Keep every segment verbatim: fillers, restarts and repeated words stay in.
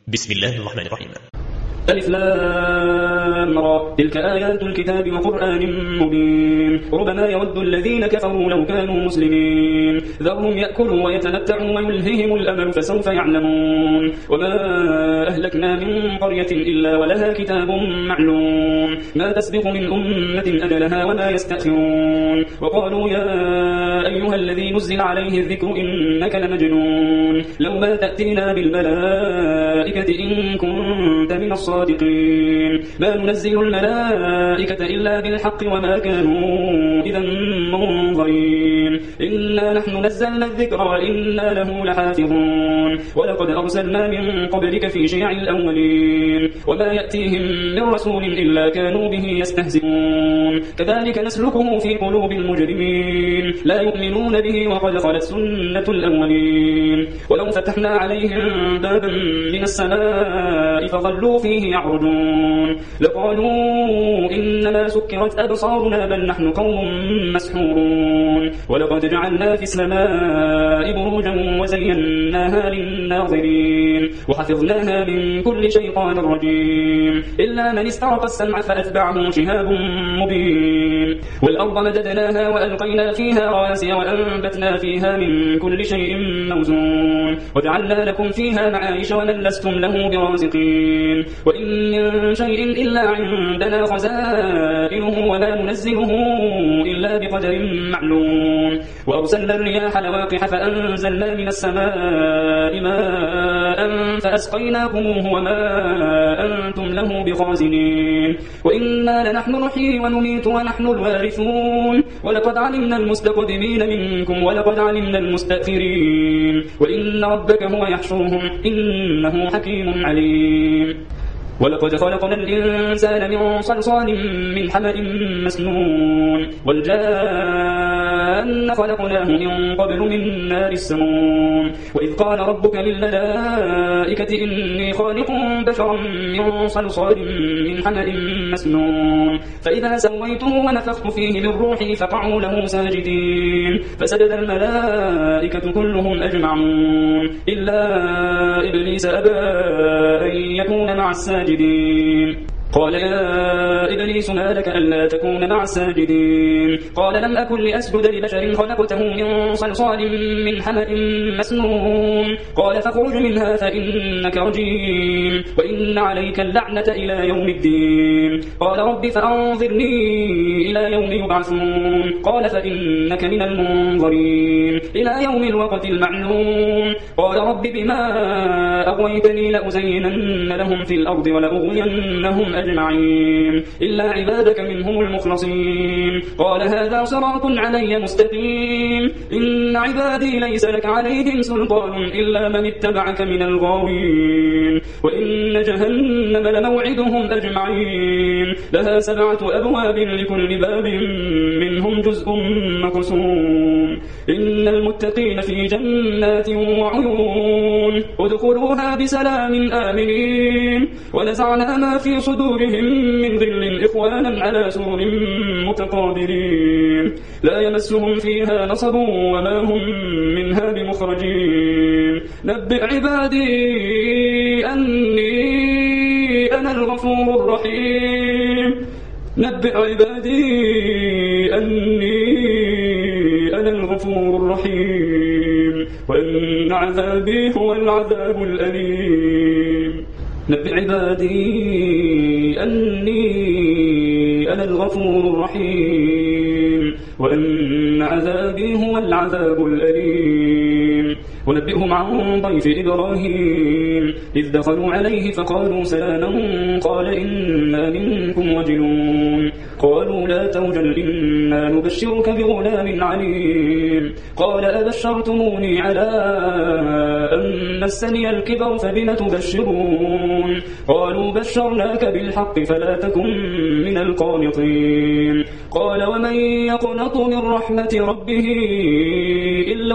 بسم الله الرحمن الرحيم. ألف لام را تلك آيات الكتاب وقرآن مبين ربما يود الذين كفروا لو كانوا مسلمين ذرهم يأكلوا ويتمتعوا ويلههم الأمل فسوف يعلمون وما أهلكنا من قرية إلا ولها كتاب معلوم ما تسبق من أمة أجلها وما يستأخرون وقالوا يا أيها الذي نزل عليه الذكر إنك لمجنون لو ما تأتينا بالملائكة إن كنت من الصالحين صادقين ما ننزل الملائكة إلا بالحق وما كانوا إذا منظرين إنا نحن نزلنا الذكر وإنا له لحافظون ولقد أرسلنا من قبلك في شيع الأولين وما يأتيهم من رسول إلا كانوا به يستهزئون كذلك نسلكه في قلوب المجرمين لا يؤمنون به وقد خلت سنة الأولين ولو فتحنا عليهم بابا من السماء فظلوا فيه يعرجون لقالوا إنما سكرت أبصارنا بل نحن قوم مسحورون ولقد جعلنا في السماء بروجا وزيناها للناظرين وحفظناها من كل شيطان رجيم إلا من استرق السمع فأتبعه شهاب مبين والأرض مددناها وألقينا فيها رواسي وأنبتنا فيها من كل شيء موزون وجعلنا لكم فيها معايش ومن لستم له برازقين وإن من شيء إلا عندنا خزائنه وما ننزله إلا بقدر معلوم وأرسلنا الرياح لواقح فأنزلنا من السماء ماء فأسقيناكموه وما أنتم له بخازنين وإنا لنحن نحيي ونميت ونحن الوارثون ولقد علمنا المستقدمين منكم ولقد علمنا المستأخرين وإن ربك هو يحشرهم إنه حكيم عليم ولقد خلقنا الإنسان من صلصال من حمأ مسنون والجان خلقناه من قبل من نار السموم وإذ قال ربك للملائكة إني خالق بشرا من صلصال من حمأ مسنون فإذا سويته ونفخت فيه من روحي فقعوا له ساجدين فسجد الملائكة كلهم أجمعون إلا إبليس أبى أن يكون مع الساجدين قال يا إبليس ما لك ألا تكون مع الساجدين قال لم أكن لأسجد لبشر خلقته من صلصال من حمأ مسنون قال فاخرج منها فإنك رجيم وإن عليك اللعنة إلى يوم الدين قال رب فأنظرني إلى يوم يبعثون قال فإنك من المنظرين إلى يوم الوقت المعلوم قال رب بما أغويتني لأزينن لهم في الأرض ولأغوينهم أجمعين إلا عبادك منهم المخلصين قال هذا صراط علي مستقيم إن عبادي ليس لك عليهم سلطان إلا من اتبعك من الغاوين وإن جهنم لموعدهم أجمعين لها سبعة أبواب لكل باب منهم جزء مقسوم إن المتقين في جنات وعيون ادخلوها بسلام آمنين ونزعنا ما في صدورهم من غل إخوانا على سرر متقابلين لا يمسهم فيها نصب وما هم منها بمخرجين نبئ عبادي أني أنا الغفور الرحيم نبئ عبادي أني أنا الغفور الرحيم وأن عذابي هو العذاب الأليم نبئ عبادي أني أنا الغفور الرحيم وأن عذابي هو العذاب الأليم ونبئهم عن ضيف إبراهيم إذ دخلوا عليه فقالوا سلاما قال إنا منكم وجلون قالوا لا توجل إنا نبشرك بغلام عليم قال أبشرتموني على أن مسني الكبر فبم تبشرون قالوا بشرناك بالحق فلا تكن من القانطين قال ومن يقنط من رحمة ربه إلا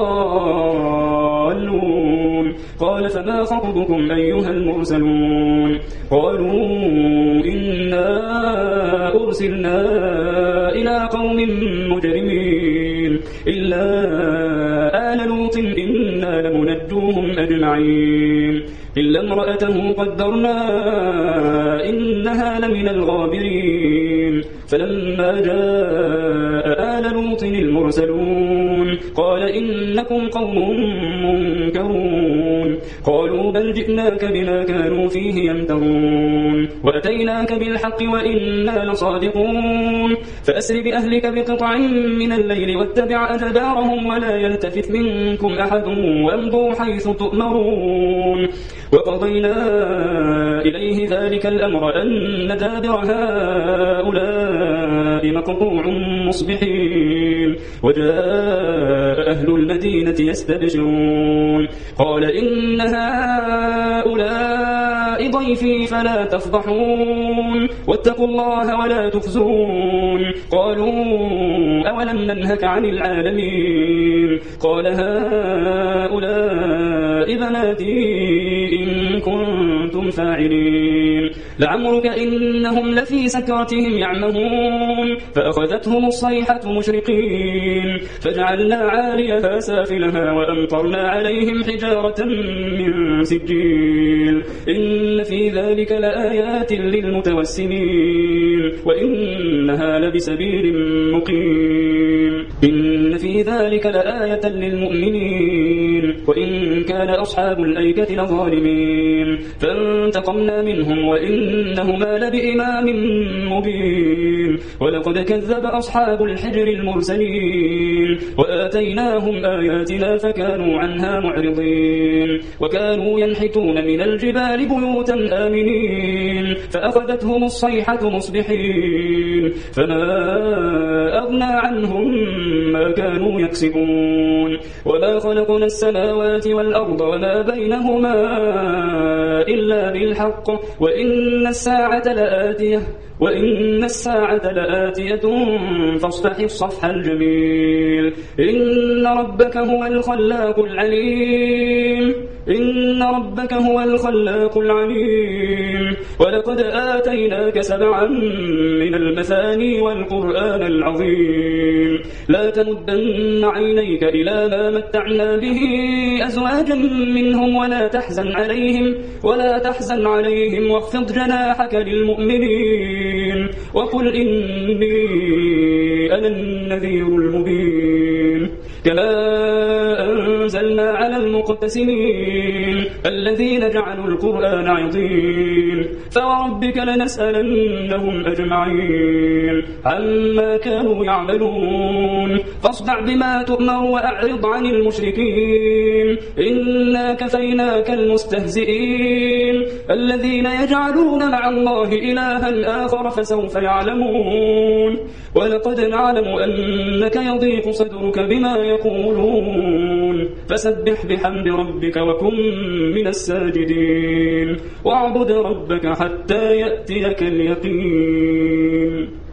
الضالون قال فما خطبكم أيها المرسلون قالوا إنا أرسلنا إلى قوم مجرمين إلا آل لوط إنا لمنجوهم أجمعين إلا امرأته قدرنا إنها لمن الغابرين فلما جاء آل لوط المرسلون قال إنكم قوم منكرون قالوا بل جئناك بما كانوا فيه يمترون وأتيناك بالحق وإنا لصادقون فأسر بأهلك بقطع من الليل واتبع أدبارهم ولا يلتفت منكم أحد وامضوا حيث تؤمرون وقضينا إليه ذلك الأمر أن دابر هؤلاء مقطوع مصبحين وجاء أهل المدينة يستبشرون قال إن هؤلاء ضيفي فلا تفضحون واتقوا الله ولا تخزون قالوا أولم ننهك عن العالمين قال هؤلاء بناتي إن كنتم فاعلين لعمرك إنهم لفي سكرتهم يعمهون فأخذتهم الصيحة مشرقين فجعلنا عاليها سافلها وأمطرنا عليهم حجارة من سجيل إن في ذلك لآيات للمتوسمين وإنها لبسبيل مقيم إن في ذلك لآية للمؤمنين وإن كان أصحاب الأيكة لظالمين فانتقمنا منهم وإنهما لبإمام مبين ولقد كذب أصحاب الحجر المرسلين وآتيناهم آياتنا فكانوا عنها معرضين وكانوا ينحتون من الجبال بيوتا آمنين فأخذتهم الصيحة مصبحين فما أغنى عنهم ما كانوا يكسبون وما خلقنا السماوات والأرض وما بينهما إلا بالحق وإن الساعة لآتية وإن الساعة لآتية فاصفح الصفح الجميل إن ربك هو الخلاق العليم إن ربك هو الخلاق العليم ولقد آتيناك سبعا من المثاني والقرآن العظيم لا تمدن عينيك إلى ما متعنا به أزواجا منهم ولا تحزن عليهم ولا تحزن عليهم واخفض جناحك للمؤمنين وقل إني أنا النذير المبين كما أنزلنا على المقتسمين الذين جعلوا القرآن عظيم فوربك لنسألنهم أجمعين عما كانوا يعملون فاصدع بما تؤمر وأعرض عن المشركين إنا كفيناك المستهزئين الذين يجعلون مع الله إلها آخر فسوف يعلمون ولقد نعلم أنك يضيق صدرك بما يقولون فسبح بحمد ربك وكن من الساجدين واعبد ربك حتى يأتيك اليقين.